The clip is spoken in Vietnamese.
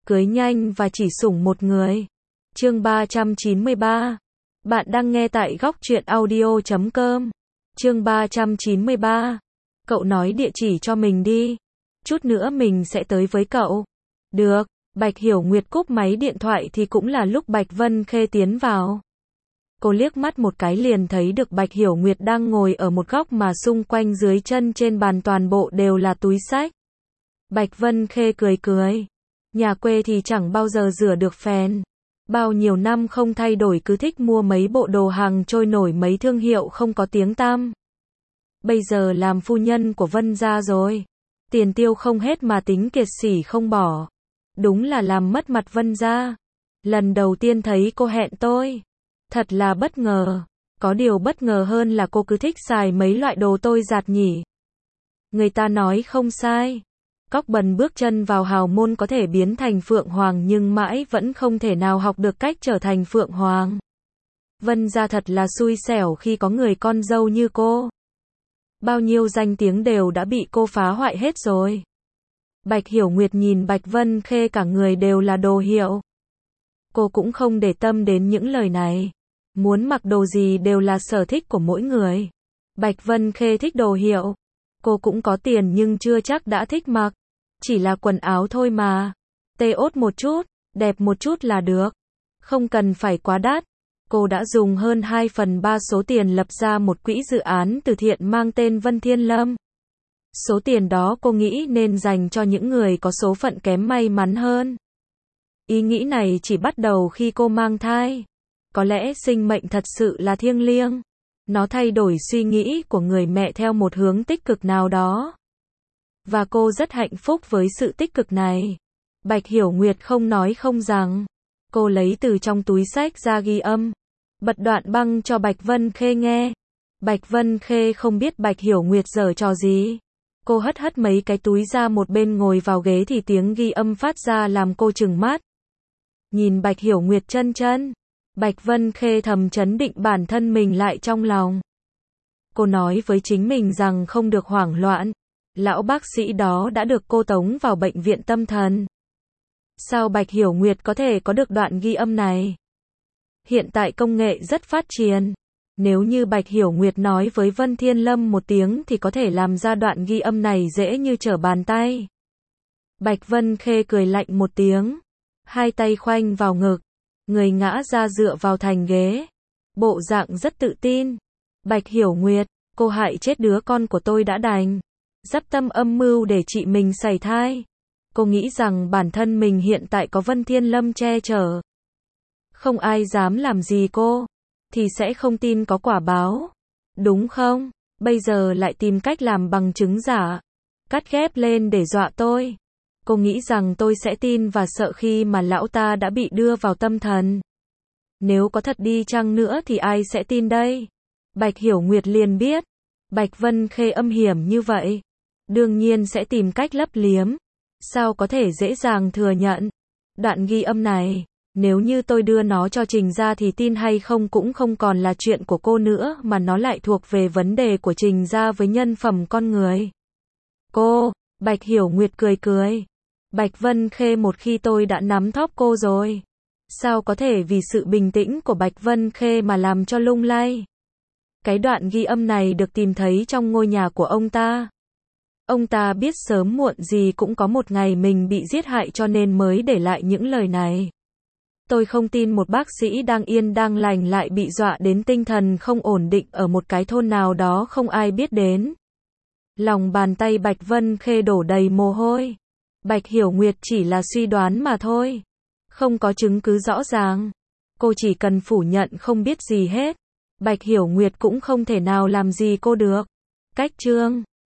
cưới nhanh và chỉ sủng một người. Chương 393. Bạn đang nghe tại góc truyện audio.com. Chương 393. Cậu nói địa chỉ cho mình đi. Chút nữa mình sẽ tới với cậu. Được. Bạch Hiểu Nguyệt cúp máy điện thoại thì cũng là lúc Bạch Vân Khê tiến vào. Cô liếc mắt một cái liền thấy được Bạch Hiểu Nguyệt đang ngồi ở một góc mà xung quanh dưới chân trên bàn toàn bộ đều là túi xách. Bạch Vân Khê cười cười. Nhà quê thì chẳng bao giờ rửa được phèn. Bao nhiêu năm không thay đổi cứ thích mua mấy bộ đồ hàng trôi nổi mấy thương hiệu không có tiếng tăm. Bây giờ làm phu nhân của Vân gia rồi. Tiền tiêu không hết mà tính kiệt sỉ không bỏ. Đúng là làm mất mặt Vân gia. Lần đầu tiên thấy cô hẹn tôi. Thật là bất ngờ. Có điều bất ngờ hơn là cô cứ thích xài mấy loại đồ tôi giặt nhỉ. Người ta nói không sai. Cóc bần bước chân vào hào môn có thể biến thành Phượng Hoàng nhưng mãi vẫn không thể nào học được cách trở thành Phượng Hoàng. Vân gia thật là xui xẻo khi có người con dâu như cô. Bao nhiêu danh tiếng đều đã bị cô phá hoại hết rồi. Bạch Hiểu Nguyệt nhìn Bạch Vân Khê cả người đều là đồ hiệu. Cô cũng không để tâm đến những lời này. Muốn mặc đồ gì đều là sở thích của mỗi người. Bạch Vân Khê thích đồ hiệu. Cô cũng có tiền nhưng chưa chắc đã thích mặc. Chỉ là quần áo thôi mà. Tê ốt một chút, đẹp một chút là được. Không cần phải quá đắt. Cô đã dùng hơn 2/3 số tiền lập ra một quỹ dự án từ thiện mang tên Vân Thiên Lâm. Số tiền đó cô nghĩ nên dành cho những người có số phận kém may mắn hơn. Ý nghĩ này chỉ bắt đầu khi cô mang thai. Có lẽ sinh mệnh thật sự là thiêng liêng. Nó thay đổi suy nghĩ của người mẹ theo một hướng tích cực nào đó. Và cô rất hạnh phúc với sự tích cực này. Bạch Hiểu Nguyệt không nói không rằng. Cô lấy từ trong túi xách ra ghi âm. Bật đoạn băng cho Bạch Vân Khê nghe. Bạch Vân Khê không biết Bạch Hiểu Nguyệt giở trò gì. Cô hất hất mấy cái túi ra một bên ngồi vào ghế thì tiếng ghi âm phát ra làm cô trừng mắt. Nhìn Bạch Hiểu Nguyệt chân chân. Bạch Vân Khê thầm chấn định bản thân mình lại trong lòng. Cô nói với chính mình rằng không được hoảng loạn. Lão bác sĩ đó đã được cô tống vào bệnh viện tâm thần. Sao Bạch Hiểu Nguyệt có thể có được đoạn ghi âm này? Hiện tại công nghệ rất phát triển. Nếu như Bạch Hiểu Nguyệt nói với Vân Thiên Lâm một tiếng thì có thể làm ra đoạn ghi âm này dễ như trở bàn tay. Bạch Vân Khê cười lạnh một tiếng. Hai tay khoanh vào ngực. Người ngã ra dựa vào thành ghế. Bộ dạng rất tự tin. Bạch Hiểu Nguyệt, cô hại chết đứa con của tôi đã đành. Dắp tâm âm mưu để chị mình sảy thai. Cô nghĩ rằng bản thân mình hiện tại có Vân Thiên Lâm che chở. Không ai dám làm gì cô. Thì sẽ không tin có quả báo. Đúng không? Bây giờ lại tìm cách làm bằng chứng giả. Cắt ghép lên để dọa tôi. Cô nghĩ rằng tôi sẽ tin và sợ khi mà lão ta đã bị đưa vào tâm thần. Nếu có thật đi chăng nữa thì ai sẽ tin đây? Bạch Hiểu Nguyệt liền biết. Bạch Vân Khê âm hiểm như vậy. Đương nhiên sẽ tìm cách lấp liếm. Sao có thể dễ dàng thừa nhận? Đoạn ghi âm này, nếu như tôi đưa nó cho Trình gia thì tin hay không cũng không còn là chuyện của cô nữa mà nó lại thuộc về vấn đề của Trình gia với nhân phẩm con người. Cô, Bạch Hiểu Nguyệt cười cười. Bạch Vân Khê một khi tôi đã nắm thóp cô rồi. Sao có thể vì sự bình tĩnh của Bạch Vân Khê mà làm cho lung lay? Cái đoạn ghi âm này được tìm thấy trong ngôi nhà của ông ta. Ông ta biết sớm muộn gì cũng có một ngày mình bị giết hại cho nên mới để lại những lời này. Tôi không tin một bác sĩ đang yên đang lành lại bị dọa đến tinh thần không ổn định ở một cái thôn nào đó không ai biết đến. Lòng bàn tay Bạch Vân Khê đổ đầy mồ hôi. Bạch Hiểu Nguyệt chỉ là suy đoán mà thôi. Không có chứng cứ rõ ràng. Cô chỉ cần phủ nhận không biết gì hết. Bạch Hiểu Nguyệt cũng không thể nào làm gì cô được. Cách chương